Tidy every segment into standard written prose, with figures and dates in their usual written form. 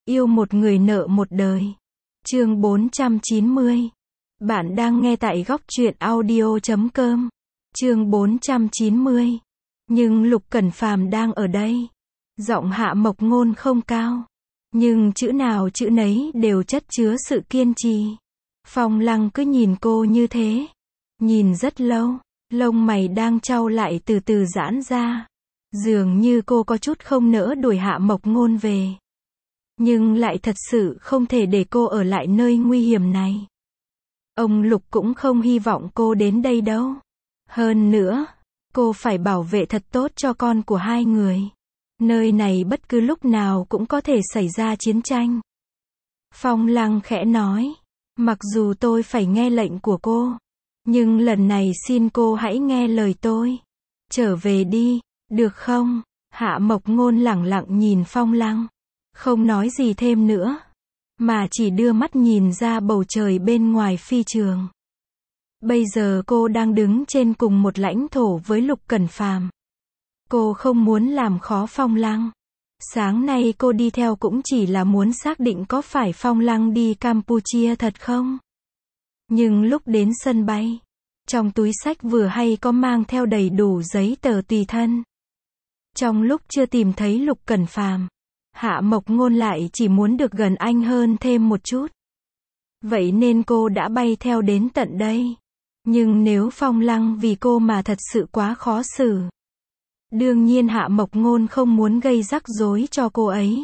Yêu một người nợ một đời. Chương 490. Bạn đang nghe tại góc truyện audio.com. Chương 490. Nhưng Lục Cẩn Phàm đang ở đây. Giọng Hạ Mộc Ngôn không cao, nhưng chữ nào chữ nấy đều chất chứa sự kiên trì. Phong Lăng cứ nhìn cô như thế, nhìn rất lâu, lông mày đang chau lại từ từ giãn ra. Dường như cô có chút không nỡ đuổi Hạ Mộc Ngôn về, nhưng lại thật sự không thể để cô ở lại nơi nguy hiểm này. Ông Lục cũng không hy vọng cô đến đây đâu. Hơn nữa, cô phải bảo vệ thật tốt cho con của hai người. Nơi này bất cứ lúc nào cũng có thể xảy ra chiến tranh. Phong Lăng khẽ nói, mặc dù tôi phải nghe lệnh của cô, nhưng lần này xin cô hãy nghe lời tôi. Trở về đi, được không? Hạ Mộc Ngôn lẳng lặng nhìn Phong Lăng, không nói gì thêm nữa, mà chỉ đưa mắt nhìn ra bầu trời bên ngoài phi trường. Bây giờ cô đang đứng trên cùng một lãnh thổ với Lục Cẩn Phàm. Cô không muốn làm khó Phong Lăng. Sáng nay cô đi theo cũng chỉ là muốn xác định có phải Phong Lăng đi Campuchia thật không. Nhưng lúc đến sân bay, trong túi xách vừa hay có mang theo đầy đủ giấy tờ tùy thân. Trong lúc chưa tìm thấy Lục Cẩn Phàm, Hạ Mộc Ngôn lại chỉ muốn được gần anh hơn thêm một chút. Vậy nên cô đã bay theo đến tận đây. Nhưng nếu Phong Lăng vì cô mà thật sự quá khó xử, đương nhiên Hạ Mộc Ngôn không muốn gây rắc rối cho cô ấy.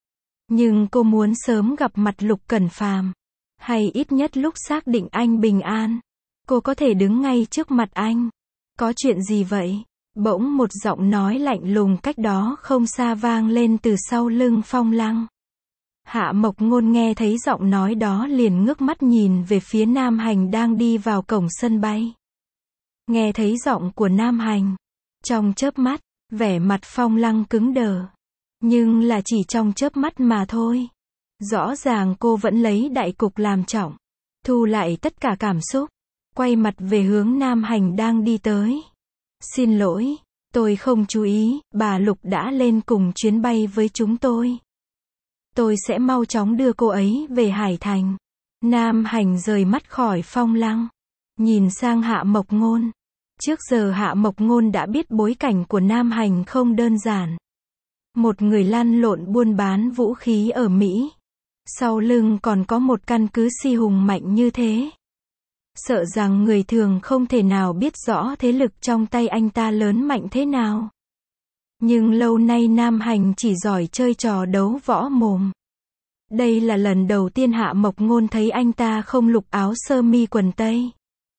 Nhưng cô muốn sớm gặp mặt Lục Cẩn Phàm, hay ít nhất lúc xác định anh bình an, cô có thể đứng ngay trước mặt anh. Có chuyện gì vậy? Bỗng một giọng nói lạnh lùng cách đó không xa vang lên từ sau lưng Phong Lăng. Hạ Mộc Ngôn nghe thấy giọng nói đó liền ngước mắt nhìn về phía Nam Hành đang đi vào cổng sân bay. Nghe thấy giọng của Nam Hành, trong chớp mắt, vẻ mặt Phong Lăng cứng đờ. Nhưng là chỉ trong chớp mắt mà thôi. Rõ ràng cô vẫn lấy đại cục làm trọng, thu lại tất cả cảm xúc, quay mặt về hướng Nam Hành đang đi tới. Xin lỗi, tôi không chú ý, bà Lục đã lên cùng chuyến bay với chúng tôi. Tôi sẽ mau chóng đưa cô ấy về Hải Thành. Nam Hành rời mắt khỏi Phong Lăng, nhìn sang Hạ Mộc Ngôn. Trước giờ Hạ Mộc Ngôn đã biết bối cảnh của Nam Hành không đơn giản. Một người lăn lộn buôn bán vũ khí ở Mỹ, sau lưng còn có một căn cứ si hùng mạnh như thế. Sợ rằng người thường không thể nào biết rõ thế lực trong tay anh ta lớn mạnh thế nào. Nhưng lâu nay Nam Hành chỉ giỏi chơi trò đấu võ mồm. Đây là lần đầu tiên Hạ Mộc Ngôn thấy anh ta không lục áo sơ mi quần tây,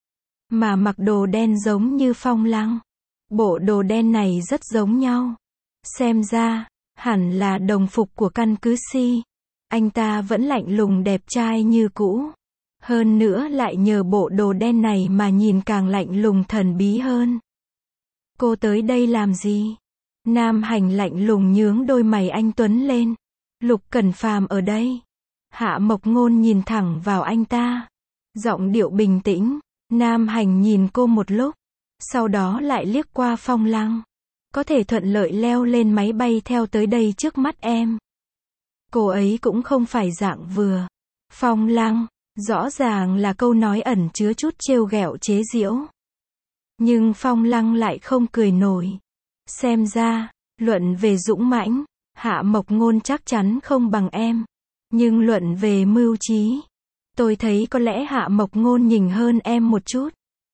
mà mặc đồ đen giống như Phong Lăng. Bộ đồ đen này rất giống nhau. Xem ra, hẳn là đồng phục của căn cứ si. Anh ta vẫn lạnh lùng đẹp trai như cũ. Hơn nữa lại nhờ bộ đồ đen này mà nhìn càng lạnh lùng thần bí hơn. Cô tới đây làm gì? Nam Hành lạnh lùng nhướng đôi mày anh tuấn lên. Lục Cẩn Phàm ở đây. Hạ Mộc Ngôn nhìn thẳng vào anh ta, giọng điệu bình tĩnh. Nam Hành nhìn cô một lúc, sau đó lại liếc qua Phong Lăng. Có thể thuận lợi leo lên máy bay theo tới đây trước mắt em. Cô ấy cũng không phải dạng vừa. Phong Lăng, rõ ràng là câu nói ẩn chứa chút trêu ghẹo chế giễu. Nhưng Phong Lăng lại không cười nổi. Xem ra, luận về dũng mãnh, Hạ Mộc Ngôn chắc chắn không bằng em. Nhưng luận về mưu trí, tôi thấy có lẽ Hạ Mộc Ngôn nhỉnh hơn em một chút.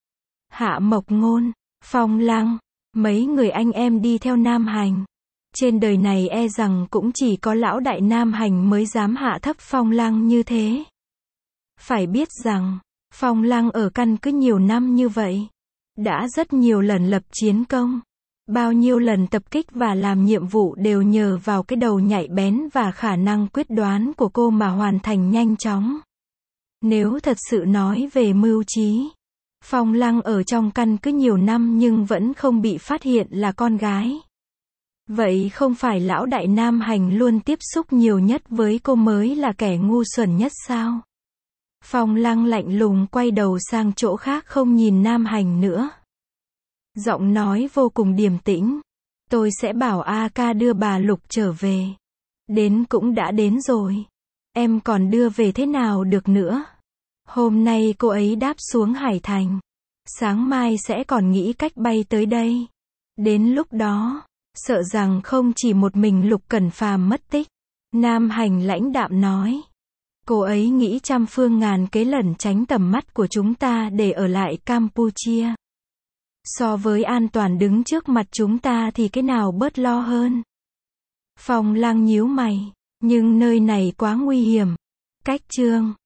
Hạ Mộc Ngôn, Phong Lăng, mấy người anh em đi theo Nam Hành. Trên đời này e rằng cũng chỉ có lão đại Nam Hành mới dám hạ thấp Phong Lăng như thế. Phải biết rằng, Phong Lăng ở căn cứ nhiều năm như vậy, đã rất nhiều lần lập chiến công. Bao nhiêu lần tập kích và làm nhiệm vụ đều nhờ vào cái đầu nhạy bén và khả năng quyết đoán của cô mà hoàn thành nhanh chóng. Nếu thật sự nói về mưu trí, Phong Lăng ở trong căn cứ nhiều năm nhưng vẫn không bị phát hiện là con gái. Vậy không phải lão đại Nam Hành luôn tiếp xúc nhiều nhất với cô mới là kẻ ngu xuẩn nhất sao? Phong Lăng lạnh lùng quay đầu sang chỗ khác không nhìn Nam Hành nữa. Giọng nói vô cùng điềm tĩnh. Tôi sẽ bảo A ca đưa bà Lục trở về. Đến cũng đã đến rồi. Em còn đưa về thế nào được nữa. Hôm nay cô ấy đáp xuống Hải Thành. Sáng mai sẽ còn nghĩ cách bay tới đây. Đến lúc đó, sợ rằng không chỉ một mình Lục Cẩn Phàm mất tích. Nam Hành lãnh đạm nói. Cô ấy nghĩ trăm phương ngàn kế lẩn tránh tầm mắt của chúng ta để ở lại Campuchia. So với an toàn đứng trước mặt chúng ta thì cái nào bớt lo hơn? Phong Lang nhíu mày. Nhưng nơi này quá nguy hiểm. Cách Chương